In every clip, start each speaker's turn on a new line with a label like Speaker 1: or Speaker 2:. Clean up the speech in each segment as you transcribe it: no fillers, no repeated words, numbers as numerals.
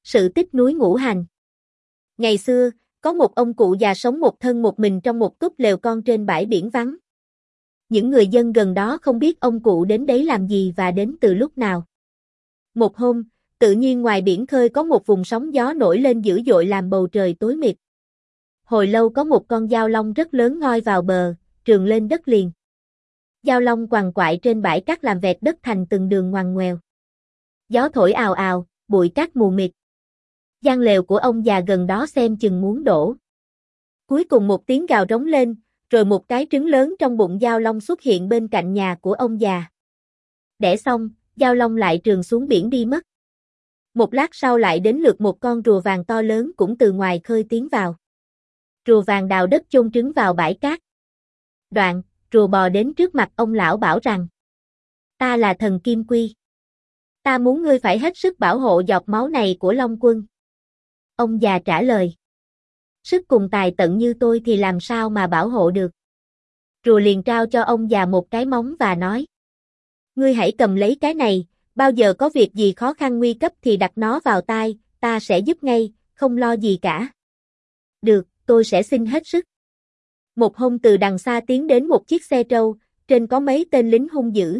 Speaker 1: Sự tích núi Ngũ Hành. Ngày xưa, có một ông cụ già sống một thân một mình trong một túp lều con trên bãi biển vắng. Những người dân gần đó không biết ông cụ đến đấy làm gì và đến từ lúc nào. Một hôm, tự nhiên ngoài biển khơi có một vùng sóng gió nổi lên dữ dội làm bầu trời tối mịt. Hồi lâu có một con dao long rất lớn ngoi vào bờ, trườn lên đất liền. Dao long quằn quại trên bãi cát làm vẹt đất thành từng đường ngoằn ngoèo. Gió thổi ào ào, bụi cát mù mịt. Gian lều của ông già gần đó xem chừng muốn đổ. Cuối cùng một tiếng gào rống lên, rồi một cái trứng lớn trong bụng dao long xuất hiện bên cạnh nhà của ông già. Đẻ xong, dao long lại trườn xuống biển đi mất. Một lát sau lại đến lượt một con rùa vàng to lớn cũng từ ngoài khơi tiến vào. Rùa vàng đào đất chôn trứng vào bãi cát. Đoạn, rùa bò đến trước mặt ông lão bảo rằng: "Ta là thần Kim Quy. Ta muốn ngươi phải hết sức bảo hộ giọt máu này của Long Quân." Ông già trả lời: "Sức cùng tài tận như tôi thì làm sao mà bảo hộ được." Rùa liền trao cho ông già một cái móng và nói: "Ngươi hãy cầm lấy cái này, bao giờ có việc gì khó khăn nguy cấp thì đặt nó vào tai, ta sẽ giúp ngay, không lo gì cả." "Được, tôi sẽ xin hết sức." Một hôm từ đằng xa tiến đến một chiếc xe trâu, trên có mấy tên lính hung dữ.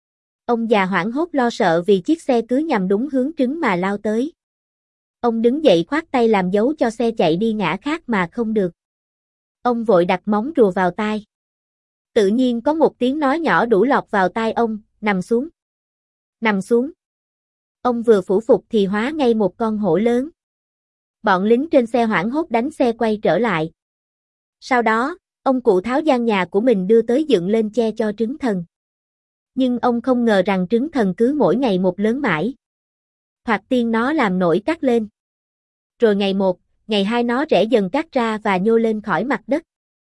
Speaker 1: Ông già hoảng hốt lo sợ vì chiếc xe cứ nhằm đúng hướng trứng mà lao tới. Ông đứng dậy khoát tay làm dấu cho xe chạy đi ngã khác mà không được. Ông vội đặt móng rùa vào tai. Tự nhiên có một tiếng nói nhỏ đủ lọt vào tai ông: "Nằm xuống. Nằm xuống." Ông vừa phủ phục thì hóa ngay một con hổ lớn. Bọn lính trên xe hoảng hốt đánh xe quay trở lại. Sau đó, ông cụ tháo gian nhà của mình đưa tới dựng lên che cho trứng thần. Nhưng ông không ngờ rằng trứng thần cứ mỗi ngày một lớn mãi. Thoạt tiên nó làm nổi cát lên. Rồi ngày một, ngày hai nó rẽ dần cát ra và nhô lên khỏi mặt đất.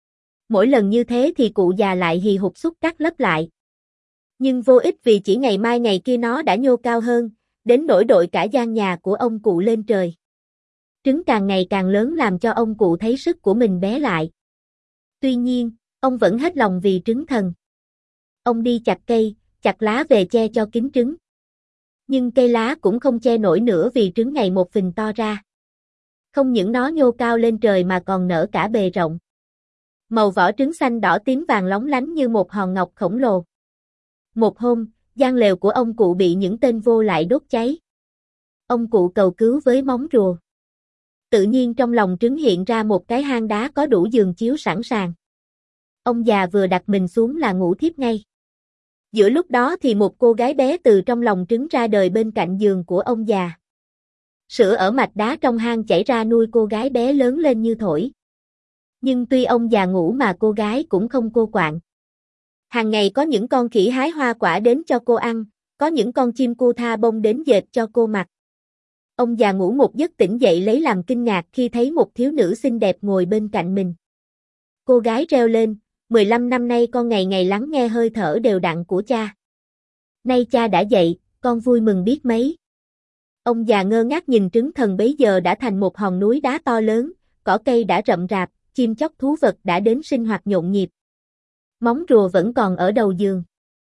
Speaker 1: Mỗi lần như thế thì cụ già lại hì hục xúc cát lấp lại. Nhưng vô ích vì chỉ ngày mai ngày kia nó đã nhô cao hơn, đến nỗi đội cả gian nhà của ông cụ lên trời. Trứng càng ngày càng lớn làm cho ông cụ thấy sức của mình bé lại. Tuy nhiên, ông vẫn hết lòng vì trứng thần. Ông đi chặt cây, chặt lá về che cho kín trứng. Nhưng cây lá cũng không che nổi nữa vì trứng ngày một phình to ra. Không những nó nhô cao lên trời mà còn nở cả bề rộng. Màu vỏ trứng xanh đỏ tím vàng lóng lánh như một hòn ngọc khổng lồ. Một hôm, gian lều của ông cụ bị những tên vô lại đốt cháy. Ông cụ cầu cứu với móng rùa. Tự nhiên trong lòng trứng hiện ra một cái hang đá có đủ giường chiếu sẵn sàng. Ông già vừa đặt mình xuống là ngủ thiếp ngay. Giữa lúc đó thì một cô gái bé từ trong lòng trứng ra đời bên cạnh giường của ông già. Sữa ở mạch đá trong hang chảy ra nuôi cô gái bé lớn lên như thổi. Nhưng tuy ông già ngủ mà cô gái cũng không cô quạng. Hàng ngày có những con khỉ hái hoa quả đến cho cô ăn, có những con chim cu tha bông đến dệt cho cô mặc. Ông già ngủ một giấc tỉnh dậy lấy làm kinh ngạc khi thấy một thiếu nữ xinh đẹp ngồi bên cạnh mình. Cô gái reo lên: 15 năm nay con ngày ngày lắng nghe hơi thở đều đặn của cha. Nay cha đã dậy, con vui mừng biết mấy. Ông già ngơ ngác nhìn trứng thần bấy giờ đã thành một hòn núi đá to lớn, cỏ cây đã rậm rạp, chim chóc thú vật đã đến sinh hoạt nhộn nhịp. Móng rùa vẫn còn ở đầu giường.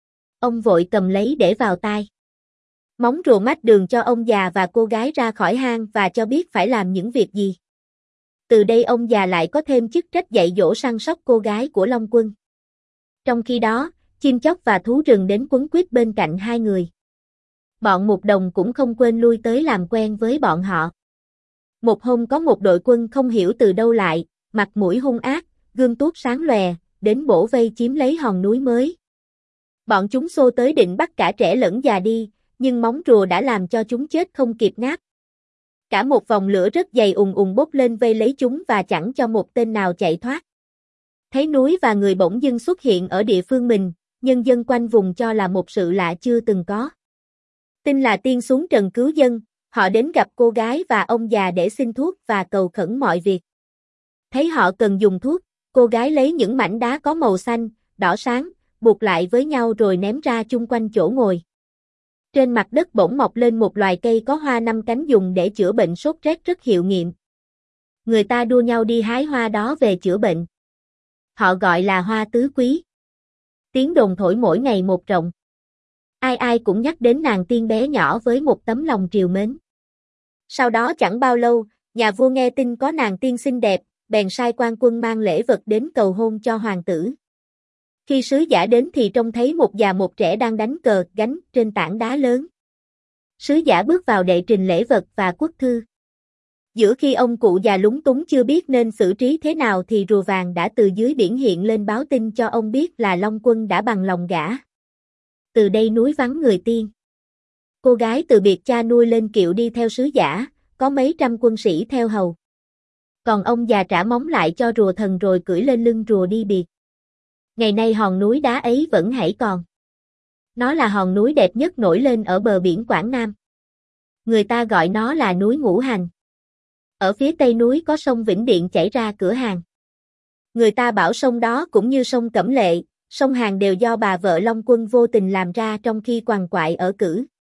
Speaker 1: Ông vội cầm lấy để vào tai. Móng rùa mách đường cho ông già và cô gái ra khỏi hang và cho biết phải làm những việc gì. Từ đây ông già lại có thêm chức trách dạy dỗ săn sóc cô gái của Long Quân. Trong khi đó, chim chóc và thú rừng đến quấn quýt bên cạnh hai người. Bọn Mục Đồng cũng không quên lui tới làm quen với bọn họ. Một hôm có một đội quân không hiểu từ đâu lại, mặt mũi hung ác, gươm tuốt sáng lòe, đến bổ vây chiếm lấy hòn núi mới. Bọn chúng xô tới định bắt cả trẻ lẫn già đi, nhưng móng rùa đã làm cho chúng chết không kịp ngáp. Cả một vòng lửa rất dày ùn ùn bốc lên vây lấy chúng và chẳng cho một tên nào chạy thoát. Thấy núi và người bỗng dưng xuất hiện ở địa phương mình, nhân dân quanh vùng cho là một sự lạ chưa từng có. Tin là tiên xuống trần cứu dân, họ đến gặp cô gái và ông già để xin thuốc và cầu khẩn mọi việc. Thấy họ cần dùng thuốc, cô gái lấy những mảnh đá có màu xanh, đỏ sáng, buộc lại với nhau rồi ném ra chung quanh chỗ ngồi. Trên mặt đất bỗng mọc lên một loài cây có hoa 5 cánh dùng để chữa bệnh sốt rét rất hiệu nghiệm. Người ta đua nhau đi hái hoa đó về chữa bệnh. Họ gọi là hoa tứ quý. Tiếng đồn thổi mỗi ngày một rộng. Ai ai cũng nhắc đến nàng tiên bé nhỏ với một tấm lòng trìu mến. Sau đó chẳng bao lâu, nhà vua nghe tin có nàng tiên xinh đẹp, bèn sai quan quân mang lễ vật đến cầu hôn cho hoàng tử. Khi sứ giả đến thì trông thấy một già một trẻ đang đánh cờ gánh trên tảng đá lớn. Sứ giả bước vào đệ trình lễ vật và quốc thư. Giữa khi ông cụ già lúng túng chưa biết nên xử trí thế nào thì rùa vàng đã từ dưới biển hiện lên báo tin cho ông biết là Long Quân đã bằng lòng gả. Từ đây núi vắng người tiên. Cô gái từ biệt cha nuôi lên kiệu đi theo sứ giả, có mấy trăm quân sĩ theo hầu. Còn ông già trả móng lại cho rùa thần rồi cưỡi lên lưng rùa đi biệt. Ngày nay hòn núi đá ấy vẫn hãy còn. Nó là hòn núi đẹp nhất nổi lên ở bờ biển Quảng Nam. Người ta gọi nó là núi Ngũ Hành. Ở phía tây núi có sông Vĩnh Điện chảy ra cửa Hàn. Người ta bảo sông đó cũng như sông Cẩm Lệ, sông Hàn đều do bà vợ Long Quân vô tình làm ra trong khi quằn quại ở cữ.